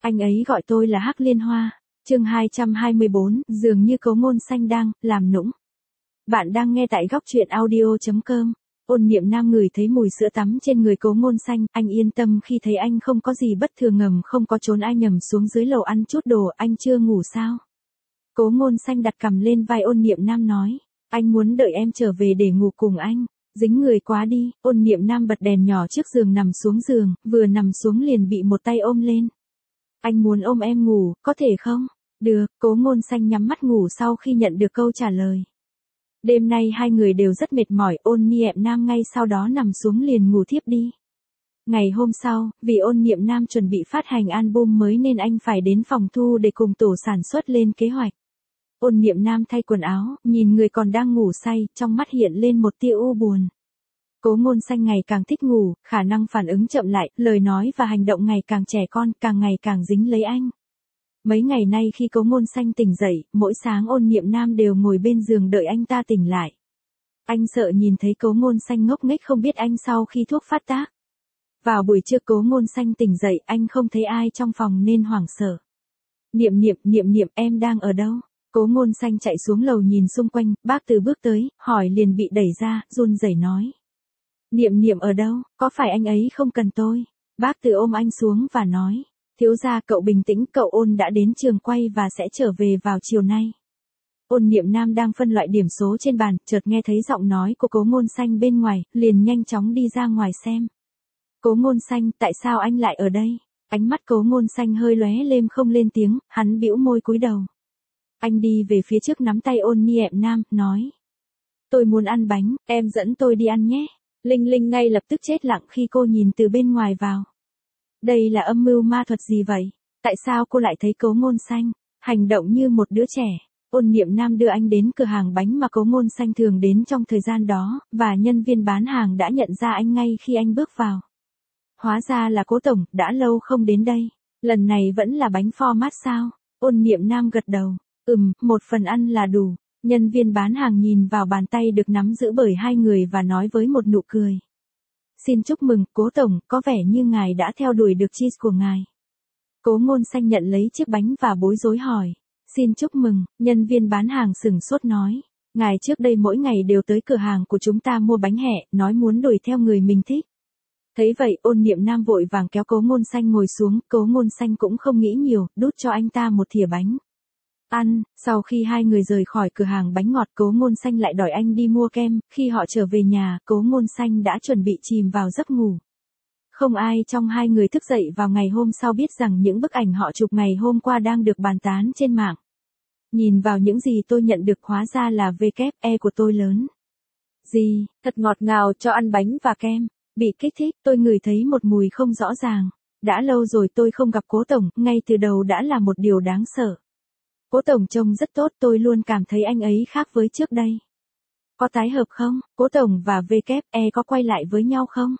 Anh ấy gọi tôi là Hắc Liên Hoa. Chương 224, dường như Cố Ngôn Xanh đang làm nũng. Bạn đang nghe tại góc truyện audio.com. Ôn Niệm Nam ngửi thấy mùi sữa tắm trên người Cố Ngôn Xanh, anh yên tâm khi thấy anh không có gì bất thường, ngầm không có trốn ai nhầm xuống dưới lầu ăn chút đồ. Anh chưa ngủ sao? Cố Ngôn Xanh đặt cằm lên vai Ôn Niệm Nam nói, anh muốn đợi em trở về để ngủ cùng anh. Dính người quá đi. Ôn Niệm Nam bật đèn nhỏ trước giường nằm xuống giường, vừa nằm xuống liền bị một tay ôm lên. Anh muốn ôm em ngủ, có thể không? Được. Cố Ngôn Xanh nhắm mắt ngủ sau khi nhận được câu trả lời. Đêm nay hai người đều rất mệt mỏi, Ôn Niệm Nam ngay sau đó nằm xuống liền ngủ thiếp đi. Ngày hôm sau, vì Ôn Niệm Nam chuẩn bị phát hành album mới nên anh phải đến phòng thu để cùng tổ sản xuất lên kế hoạch. Ôn Niệm Nam thay quần áo, nhìn người còn đang ngủ say, trong mắt hiện lên một tia u buồn. Cố Ngôn Xanh ngày càng thích ngủ, khả năng phản ứng chậm lại, lời nói và hành động ngày càng trẻ con, càng ngày càng dính lấy anh. Mấy ngày nay khi Cố Ngôn Xanh tỉnh dậy, mỗi sáng Ôn Niệm Nam đều ngồi bên giường đợi anh ta tỉnh lại. Anh sợ nhìn thấy Cố Ngôn Xanh ngốc nghếch không biết anh sau khi thuốc phát tác. Vào buổi trưa Cố Ngôn Xanh tỉnh dậy, anh không thấy ai trong phòng nên hoảng sợ. Niệm Niệm, em đang ở đâu? Cố Ngôn Xanh chạy xuống lầu nhìn xung quanh, bác Từ bước tới, hỏi liền bị đẩy ra, run rẩy nói. Niệm Niệm ở đâu, có phải anh ấy không cần tôi? Bác Từ ôm anh xuống và nói, thiếu gia cậu bình tĩnh, cậu Ôn đã đến trường quay và sẽ trở về vào chiều nay. Ôn Niệm Nam đang phân loại điểm số trên bàn, chợt nghe thấy giọng nói của Cố Ngôn Xanh bên ngoài, liền nhanh chóng đi ra ngoài xem. Cố Ngôn Xanh, tại sao anh lại ở đây? Ánh mắt Cố Ngôn Xanh hơi lóe lên không lên tiếng, hắn bĩu môi cúi đầu. Anh đi về phía trước nắm tay Ôn Niệm Nam, nói. Tôi muốn ăn bánh, em dẫn tôi đi ăn nhé. Linh Linh ngay lập tức chết lặng khi cô nhìn từ bên ngoài vào. Đây là âm mưu ma thuật gì vậy? Tại sao cô lại thấy Cố Ngôn Xanh hành động như một đứa trẻ? Ôn Niệm Nam đưa anh đến cửa hàng bánh mà Cố Ngôn Xanh thường đến trong thời gian đó, và nhân viên bán hàng đã nhận ra anh ngay khi anh bước vào. Hóa ra là Cố tổng, đã lâu không đến đây. Lần này vẫn là bánh format sao? Ôn Niệm Nam gật đầu. Một phần ăn là đủ. Nhân viên bán hàng nhìn vào bàn tay được nắm giữ bởi hai người và nói với một nụ cười. Xin chúc mừng, Cố tổng, có vẻ như ngài đã theo đuổi được cheese của ngài. Cố Ngôn Xanh nhận lấy chiếc bánh và bối rối hỏi. Xin chúc mừng, nhân viên bán hàng sửng sốt nói. Ngài trước đây mỗi ngày đều tới cửa hàng của chúng ta mua bánh hẹ, nói muốn đuổi theo người mình thích. Thấy vậy, Ôn Niệm Nam vội vàng kéo Cố Ngôn Xanh ngồi xuống, Cố Ngôn Xanh cũng không nghĩ nhiều, đút cho anh ta một thìa bánh. Ăn. Sau khi hai người rời khỏi cửa hàng bánh ngọt, Cố Ngôn Xanh lại đòi anh đi mua kem. Khi họ trở về nhà, Cố Ngôn Xanh đã chuẩn bị chìm vào giấc ngủ. Không ai trong hai người thức dậy vào ngày hôm sau biết rằng những bức ảnh họ chụp ngày hôm qua đang được bàn tán trên mạng. Nhìn vào những gì tôi nhận được, hóa ra là WE của tôi lớn. Gì, thật ngọt ngào, cho ăn bánh và kem. Bị kích thích, tôi ngửi thấy một mùi không rõ ràng. Đã lâu rồi tôi không gặp Cố tổng, ngay từ đầu đã là một điều đáng sợ. Cố tổng trông rất tốt, tôi luôn cảm thấy anh ấy khác với trước đây. Có tái hợp không? Cố tổng và WE có quay lại với nhau không?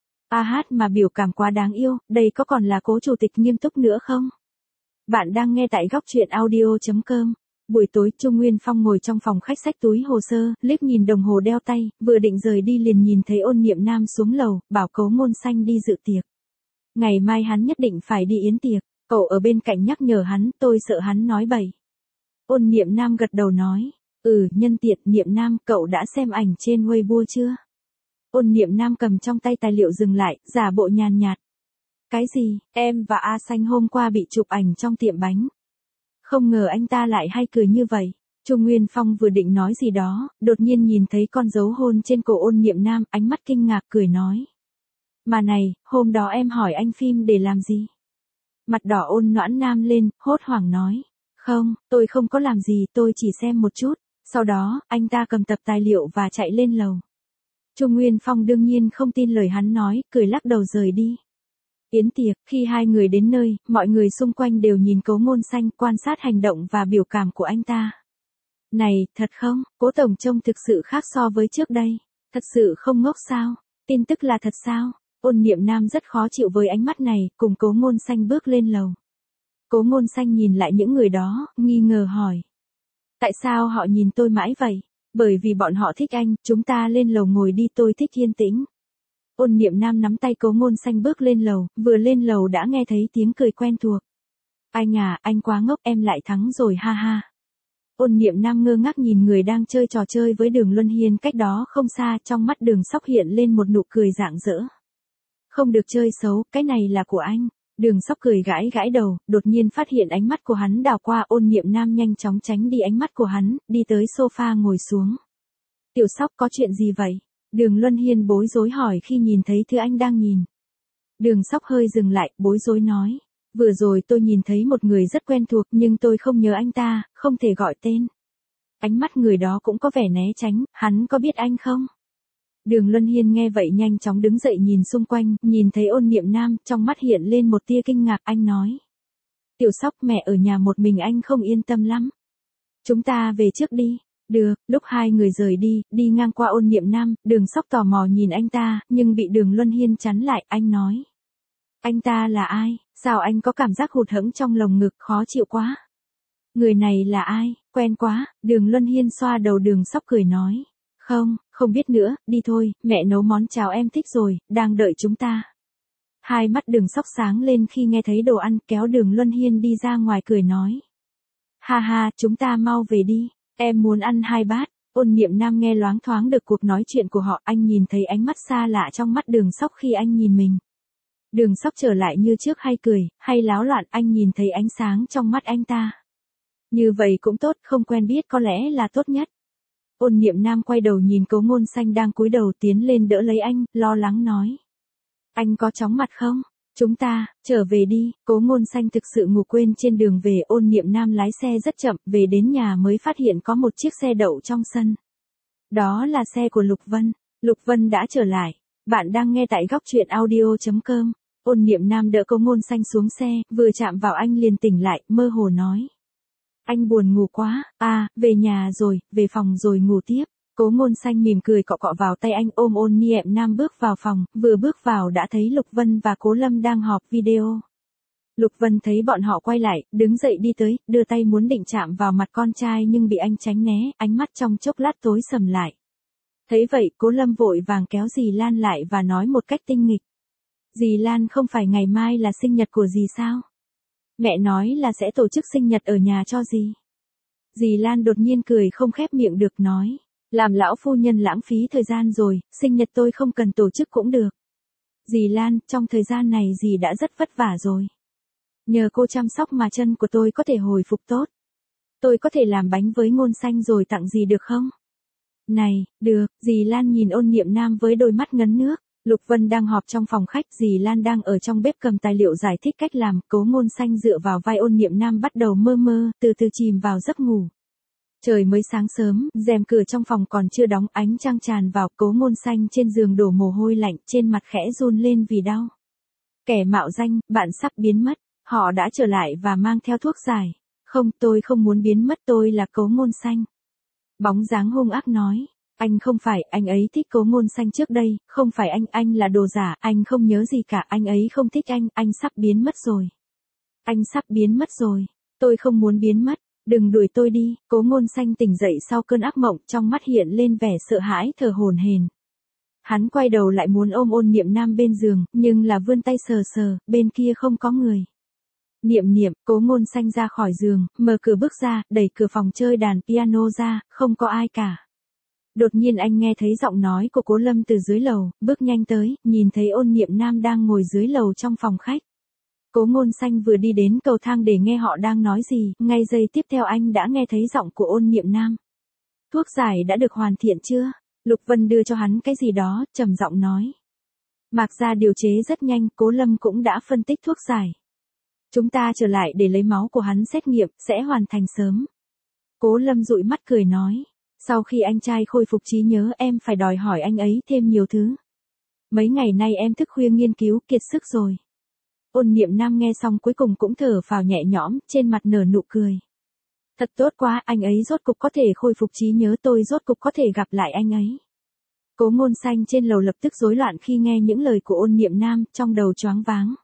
Mà biểu cảm quá đáng yêu, đây có còn là Cố chủ tịch nghiêm túc nữa không? Bạn đang nghe tại góc truyện audio.com. Buổi tối, Trung Nguyên Phong ngồi trong phòng khách xách túi hồ sơ, liếc nhìn đồng hồ đeo tay, vừa định rời đi liền nhìn thấy Ôn Niệm Nam xuống lầu, bảo Cố Ngôn Xanh đi dự tiệc. Ngày mai hắn nhất định phải đi yến tiệc, cậu ở bên cạnh nhắc nhở hắn, tôi sợ hắn nói bậy. Ôn Niệm Nam gật đầu nói, nhân tiện, Niệm Nam, cậu đã xem ảnh trên Weibo chưa? Ôn Niệm Nam cầm trong tay tài liệu dừng lại, giả bộ nhàn nhạt. Cái gì, em và A Xanh hôm qua bị chụp ảnh trong tiệm bánh. Không ngờ anh ta lại hay cười như vậy. Trung Nguyên Phong vừa định nói gì đó, đột nhiên nhìn thấy con dấu hôn trên cổ Ôn Niệm Nam, ánh mắt kinh ngạc cười nói. Mà này, hôm đó em hỏi anh phim để làm gì? Mặt đỏ Ôn Noãn Nam lên, hốt hoảng nói. Không, tôi không có làm gì, tôi chỉ xem một chút. Sau đó, anh ta cầm tập tài liệu và chạy lên lầu. Trung Nguyên Phong đương nhiên không tin lời hắn nói, cười lắc đầu rời đi. Yến tiệc, khi hai người đến nơi, mọi người xung quanh đều nhìn Cố Ngôn Xanh, quan sát hành động và biểu cảm của anh ta. Này, thật không? Cố tổng trông thực sự khác so với trước đây. Thật sự không ngốc sao? Tin tức là thật sao? Ôn Niệm Nam rất khó chịu với ánh mắt này, cùng Cố Ngôn Xanh bước lên lầu. Cố Ngôn Xanh nhìn lại những người đó, nghi ngờ hỏi. Tại sao họ nhìn tôi mãi vậy? Bởi vì bọn họ thích anh, chúng ta lên lầu ngồi đi, tôi thích yên tĩnh. Ôn Niệm Nam nắm tay Cố Ngôn Xanh bước lên lầu, vừa lên lầu đã nghe thấy tiếng cười quen thuộc. Anh à, anh quá ngốc, em lại thắng rồi ha ha. Ôn Niệm Nam ngơ ngác nhìn người đang chơi trò chơi với Đường Luân Hiên cách đó không xa, trong mắt Đường Sóc hiện lên một nụ cười rạng rỡ. Không được chơi xấu, cái này là của anh. Đường Sóc cười gãi gãi đầu, đột nhiên phát hiện ánh mắt của hắn đảo qua Ôn Niệm Nam, nhanh chóng tránh đi ánh mắt của hắn, đi tới sofa ngồi xuống. Tiểu Sóc, có chuyện gì vậy? Đường Luân Hiên bối rối hỏi khi nhìn thấy thứ anh đang nhìn. Đường Sóc hơi dừng lại, bối rối nói. Vừa rồi tôi nhìn thấy một người rất quen thuộc nhưng tôi không nhớ anh ta, không thể gọi tên. Ánh mắt người đó cũng có vẻ né tránh, hắn có biết anh không? Đường Luân Hiên nghe vậy nhanh chóng đứng dậy nhìn xung quanh, nhìn thấy Ôn Niệm Nam, trong mắt hiện lên một tia kinh ngạc, anh nói. Tiểu Sóc, mẹ ở nhà một mình anh không yên tâm lắm. Chúng ta về trước đi. Được, lúc hai người rời đi, đi ngang qua Ôn Niệm Nam, Đường Sóc tò mò nhìn anh ta, nhưng bị Đường Luân Hiên chắn lại, anh nói. Anh ta là ai? Sao anh có cảm giác hụt hẫng trong lồng ngực, khó chịu quá? Người này là ai? Quen quá. Đường Luân Hiên xoa đầu Đường Sóc cười nói. Không biết nữa, đi thôi, mẹ nấu món cháo em thích rồi, đang đợi chúng ta. Hai mắt Đường Sóc sáng lên khi nghe thấy đồ ăn, kéo Đường Luân Hiên đi ra ngoài cười nói. Ha ha, chúng ta mau về đi, em muốn ăn 2 bát. Ôn Niệm Nam nghe loáng thoáng được cuộc nói chuyện của họ, anh nhìn thấy ánh mắt xa lạ trong mắt Đường Sóc khi anh nhìn mình. Đường Sóc trở lại như trước, hay cười, hay láo loạn, anh nhìn thấy ánh sáng trong mắt anh ta. Như vậy cũng tốt, không quen biết có lẽ là tốt nhất. Ôn Niệm Nam quay đầu nhìn Cố Ngôn Xanh đang cúi đầu tiến lên đỡ lấy anh, lo lắng nói. Anh có chóng mặt không? Chúng ta, trở về đi. Cố Ngôn Xanh thực sự ngủ quên trên đường về. Ôn Niệm Nam lái xe rất chậm, về đến nhà mới phát hiện có một chiếc xe đậu trong sân. Đó là xe của Lục Vân. Lục Vân đã trở lại. Bạn đang nghe tại góc truyện audio.com. Ôn Niệm Nam đỡ Cố Ngôn Xanh xuống xe, vừa chạm vào anh liền tỉnh lại, mơ hồ nói. Anh buồn ngủ quá, về nhà rồi, về phòng rồi ngủ tiếp. Cố Ngôn Xanh mỉm cười cọ cọ vào tay anh, ôm Ôn Niệm Nam bước vào phòng, vừa bước vào đã thấy Lục Vân và Cố Lâm đang họp video. Lục Vân thấy bọn họ quay lại, đứng dậy đi tới, đưa tay muốn định chạm vào mặt con trai nhưng bị anh tránh né, ánh mắt trong chốc lát tối sầm lại. Thấy vậy, Cố Lâm vội vàng kéo dì Lan lại và nói một cách tinh nghịch. Dì Lan, không phải ngày mai là sinh nhật của dì sao? Mẹ nói là sẽ tổ chức sinh nhật ở nhà cho dì. Dì Lan đột nhiên cười không khép miệng được, nói. Làm lão phu nhân lãng phí thời gian rồi, sinh nhật tôi không cần tổ chức cũng được. Dì Lan, trong thời gian này dì đã rất vất vả rồi. Nhờ cô chăm sóc mà chân của tôi có thể hồi phục tốt. Tôi có thể làm bánh với Ngôn Xanh rồi tặng dì được không? Này, được. Dì Lan nhìn Ôn Niệm Nam với đôi mắt ngấn nước. Lục Vân đang họp trong phòng khách, dì Lan đang ở trong bếp cầm tài liệu giải thích cách làm. Cố Ngôn Xanh dựa vào vai Ôn Niệm Nam bắt đầu mơ mơ, từ từ chìm vào giấc ngủ. Trời mới sáng sớm, rèm cửa trong phòng còn chưa đóng, ánh trăng tràn vào. Cố Ngôn Xanh trên giường đổ mồ hôi lạnh, trên mặt khẽ run lên vì đau. Kẻ mạo danh, bạn sắp biến mất. Họ đã trở lại và mang theo thuốc giải. Không, tôi không muốn biến mất, tôi là Cố Ngôn Xanh. Bóng dáng hung ác nói. Anh không phải, anh ấy thích Cố Ngôn Xanh trước đây, không phải anh là đồ giả, anh không nhớ gì cả, anh ấy không thích anh sắp biến mất rồi. Anh sắp biến mất rồi, tôi không muốn biến mất, đừng đuổi tôi đi. Cố Ngôn Xanh tỉnh dậy sau cơn ác mộng, trong mắt hiện lên vẻ sợ hãi, thở hổn hển. Hắn quay đầu lại muốn ôm Ôn Niệm Nam bên giường, nhưng là vươn tay sờ sờ, bên kia không có người. Niệm, Cố Ngôn Xanh ra khỏi giường, mở cửa bước ra, đẩy cửa phòng chơi đàn piano ra, không có ai cả. Đột nhiên anh nghe thấy giọng nói của Cố Lâm từ dưới lầu, bước nhanh tới, nhìn thấy Ôn Niệm Nam đang ngồi dưới lầu trong phòng khách. Cố Ngôn Xanh vừa đi đến cầu thang để nghe họ đang nói gì, ngay giây tiếp theo anh đã nghe thấy giọng của Ôn Niệm Nam. Thuốc giải đã được hoàn thiện chưa? Lục Vân đưa cho hắn cái gì đó, trầm giọng nói. Mạc gia điều chế rất nhanh, Cố Lâm cũng đã phân tích thuốc giải. Chúng ta trở lại để lấy máu của hắn xét nghiệm, sẽ hoàn thành sớm. Cố Lâm dụi mắt cười nói. Sau khi anh trai khôi phục trí nhớ em phải đòi hỏi anh ấy thêm nhiều thứ. Mấy ngày nay em thức khuya nghiên cứu, kiệt sức rồi. Ôn Niệm Nam nghe xong cuối cùng cũng thở phào nhẹ nhõm, trên mặt nở nụ cười. Thật tốt quá, anh ấy rốt cục có thể khôi phục trí nhớ, tôi rốt cục có thể gặp lại anh ấy. Cố Ngôn Xanh trên lầu lập tức rối loạn khi nghe những lời của Ôn Niệm Nam, trong đầu choáng váng.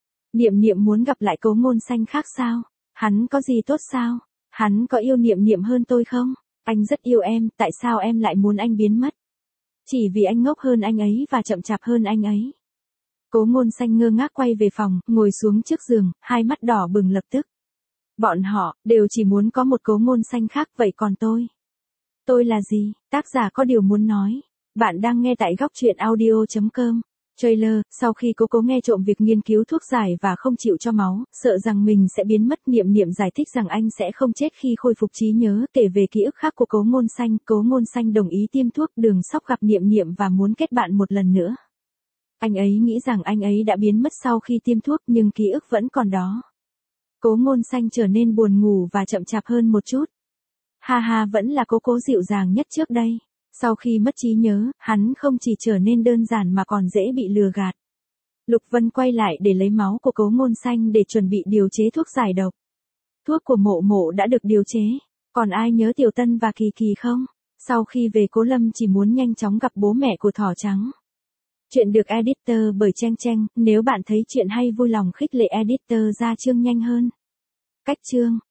Niệm muốn gặp lại Cố Ngôn Xanh khác sao? Hắn có gì tốt sao? Hắn có yêu Niệm hơn tôi không? Anh rất yêu em, tại sao em lại muốn anh biến mất? Chỉ vì anh ngốc hơn anh ấy và chậm chạp hơn anh ấy. Cố Ngôn Xanh ngơ ngác quay về phòng, ngồi xuống trước giường, hai mắt đỏ bừng lập tức. Bọn họ, đều chỉ muốn có một Cố Ngôn Xanh khác, vậy còn tôi? Tôi là gì? Tác giả có điều muốn nói. Bạn đang nghe tại góc truyện audio.com. Trailer, sau khi Cố nghe trộm việc nghiên cứu thuốc giải và không chịu cho máu, sợ rằng mình sẽ biến mất, Niệm Niệm giải thích rằng anh sẽ không chết khi khôi phục trí nhớ, kể về ký ức khác của Cố Ngôn Xanh đồng ý tiêm thuốc, Đường Sóc gặp Niệm Niệm và muốn kết bạn một lần nữa. Anh ấy nghĩ rằng anh ấy đã biến mất sau khi tiêm thuốc nhưng ký ức vẫn còn đó. Cố Ngôn Xanh trở nên buồn ngủ và chậm chạp hơn một chút. Ha ha, vẫn là Cố dịu dàng nhất trước đây. Sau khi mất trí nhớ, hắn không chỉ trở nên đơn giản mà còn dễ bị lừa gạt. Lục Vân quay lại để lấy máu của Cố Ngôn Xanh để chuẩn bị điều chế thuốc giải độc. Thuốc của Mộ Mộ đã được điều chế. Còn ai nhớ Tiểu Tân và Kỳ Kỳ không? Sau khi về Cố Lâm chỉ muốn nhanh chóng gặp bố mẹ của Thỏ Trắng. Chuyện được editor bởi Cheng Cheng, nếu bạn thấy chuyện hay vui lòng khích lệ editor ra chương nhanh hơn. Cách chương